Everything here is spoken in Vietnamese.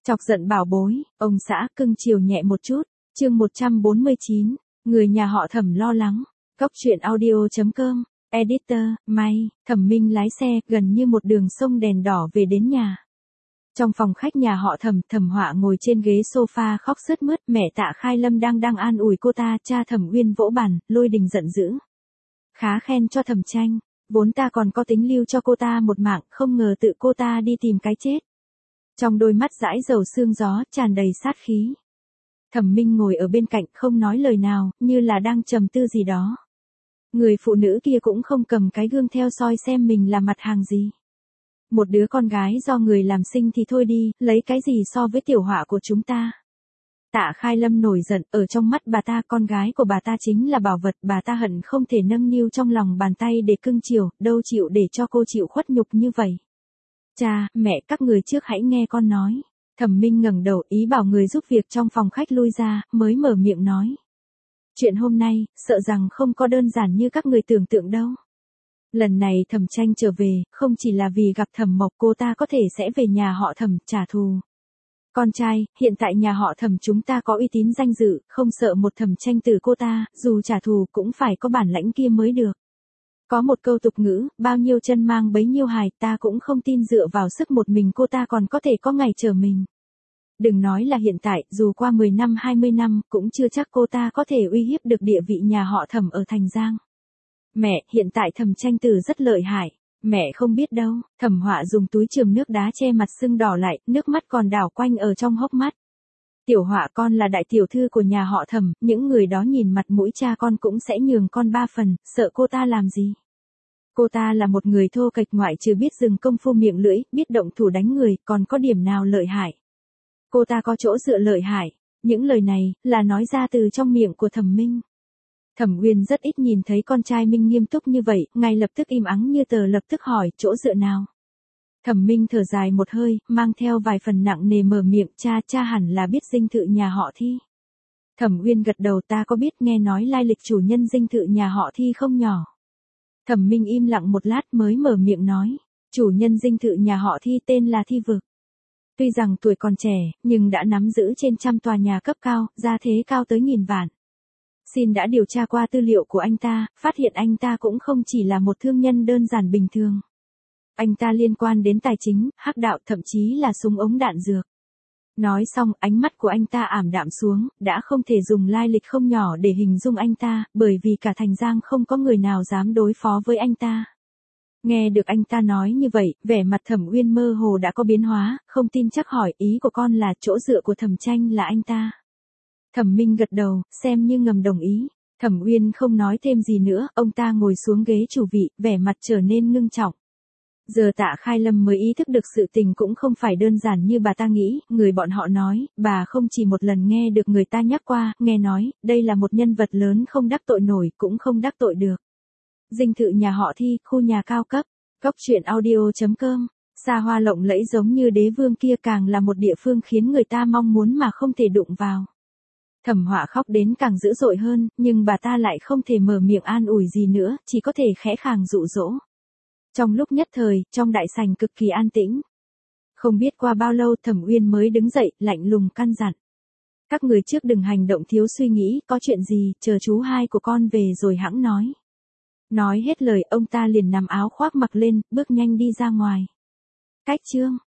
Chọc giận bảo bối, ông xã cưng chiều nhẹ một chút. Chương 149, người nhà họ Thẩm lo lắng. Cóc truyện audio.com, editor, May, Thẩm Minh lái xe gần như một đường sông đèn đỏ về đến nhà. Trong phòng khách nhà họ Thẩm, Thẩm Họa ngồi trên ghế sofa khóc sướt mướt, mẹ Tạ Khai Lâm đang an ủi cô ta, cha Thẩm Uyên vỗ bàn, Lôi Đình giận dữ. Khá khen cho Thẩm Tranh, vốn ta còn có tính lưu cho cô ta một mạng, không ngờ tự cô ta đi tìm cái chết. Trong đôi mắt dãi dầu sương gió, tràn đầy sát khí. Thẩm Minh ngồi ở bên cạnh không nói lời nào, như là đang trầm tư gì đó. Người phụ nữ kia cũng không cầm cái gương theo soi xem mình là mặt hàng gì. Một đứa con gái do người làm sinh thì thôi đi, lấy cái gì so với tiểu Họa của chúng ta. Tạ Khai Lâm nổi giận, ở trong mắt bà ta con gái của bà ta chính là bảo vật, bà ta hận không thể nâng niu trong lòng bàn tay để cưng chiều, đâu chịu để cho cô chịu khuất nhục như vậy. Cha, mẹ các người trước hãy nghe con nói. Thẩm Minh ngẩng đầu ý bảo người giúp việc trong phòng khách lui ra, mới mở miệng nói. Chuyện hôm nay, sợ rằng không có đơn giản như các người tưởng tượng đâu. Lần này Thẩm Tranh trở về, không chỉ là vì gặp Thẩm Mộc, cô ta có thể sẽ về nhà họ Thẩm trả thù. Con trai, hiện tại nhà họ Thẩm chúng ta có uy tín danh dự, không sợ một Thẩm Tranh từ cô ta, dù trả thù cũng phải có bản lãnh kia mới được. Có một câu tục ngữ, bao nhiêu chân mang bấy nhiêu hài, ta cũng không tin dựa vào sức một mình cô ta còn có thể có ngày trở mình. Đừng nói là hiện tại, dù qua 10 năm 20 năm, cũng chưa chắc cô ta có thể uy hiếp được địa vị nhà họ Thẩm ở Thành Giang. Mẹ, hiện tại Thẩm Tranh Tử rất lợi hại. Mẹ không biết đâu. Thẩm Họa dùng túi chườm nước đá che mặt sưng đỏ lại, nước mắt còn đảo quanh ở trong hốc mắt. Tiểu Họa con là đại tiểu thư của nhà họ Thẩm, những người đó nhìn mặt mũi cha con cũng sẽ nhường con 3 phần, sợ cô ta làm gì. Cô ta là một người thô kệch, ngoại trừ biết dừng công phu miệng lưỡi, biết động thủ đánh người, còn có điểm nào lợi hại. Cô ta có chỗ dựa lợi hại. Những lời này, là nói ra từ trong miệng của Thẩm Minh. Thẩm Uyên rất ít nhìn thấy con trai Minh nghiêm túc như vậy, ngay lập tức im ắng như tờ, lập tức hỏi, chỗ dựa nào? Thẩm Minh thở dài một hơi, mang theo vài phần nặng nề mở miệng, cha hẳn là biết dinh thự nhà họ Thi. Thẩm Uyên gật đầu, ta có biết, nghe nói lai lịch chủ nhân dinh thự nhà họ Thi không nhỏ. Thẩm Minh im lặng một lát mới mở miệng nói, chủ nhân dinh thự nhà họ Thi tên là Thi Vực. Tuy rằng tuổi còn trẻ, nhưng đã nắm giữ trên trăm tòa nhà cấp cao, gia thế cao tới 1000 vạn. Xin đã điều tra qua tư liệu của anh ta, phát hiện anh ta cũng không chỉ là một thương nhân đơn giản bình thường. Anh ta liên quan đến tài chính, hắc đạo, thậm chí là súng ống đạn dược. Nói xong, ánh mắt của anh ta ảm đạm xuống, đã không thể dùng lai lịch không nhỏ để hình dung anh ta, bởi vì cả Thành Giang không có người nào dám đối phó với anh ta. Nghe được anh ta nói như vậy, vẻ mặt Thẩm Uyên mơ hồ đã có biến hóa, không tin chắc hỏi, ý của con là chỗ dựa của Thẩm Tranh là anh ta. Thẩm Minh gật đầu, xem như ngầm đồng ý. Thẩm Uyên không nói thêm gì nữa, ông ta ngồi xuống ghế chủ vị, vẻ mặt trở nên ngưng trọng. Giờ Tạ Khai Lâm mới ý thức được sự tình cũng không phải đơn giản như bà ta nghĩ, người bọn họ nói, bà không chỉ một lần nghe được người ta nhắc qua, nghe nói, đây là một nhân vật lớn không đắc tội nổi, cũng không đắc tội được. Dinh thự nhà họ Thi, khu nhà cao cấp, cóc truyện audio.com, xa hoa lộng lẫy giống như đế vương kia, càng là một địa phương khiến người ta mong muốn mà không thể đụng vào. Thẩm Họa khóc đến càng dữ dội hơn, nhưng bà ta lại không thể mở miệng an ủi gì nữa, chỉ có thể khẽ khàng dụ dỗ. Trong lúc nhất thời, trong đại sảnh cực kỳ an tĩnh. Không biết qua bao lâu Thẩm Uyên mới đứng dậy, lạnh lùng căn dặn. Các người trước đừng hành động thiếu suy nghĩ, có chuyện gì, chờ chú hai của con về rồi hẵng nói. Nói hết lời, ông ta liền nằm áo khoác mặc lên, bước nhanh đi ra ngoài. Cách chương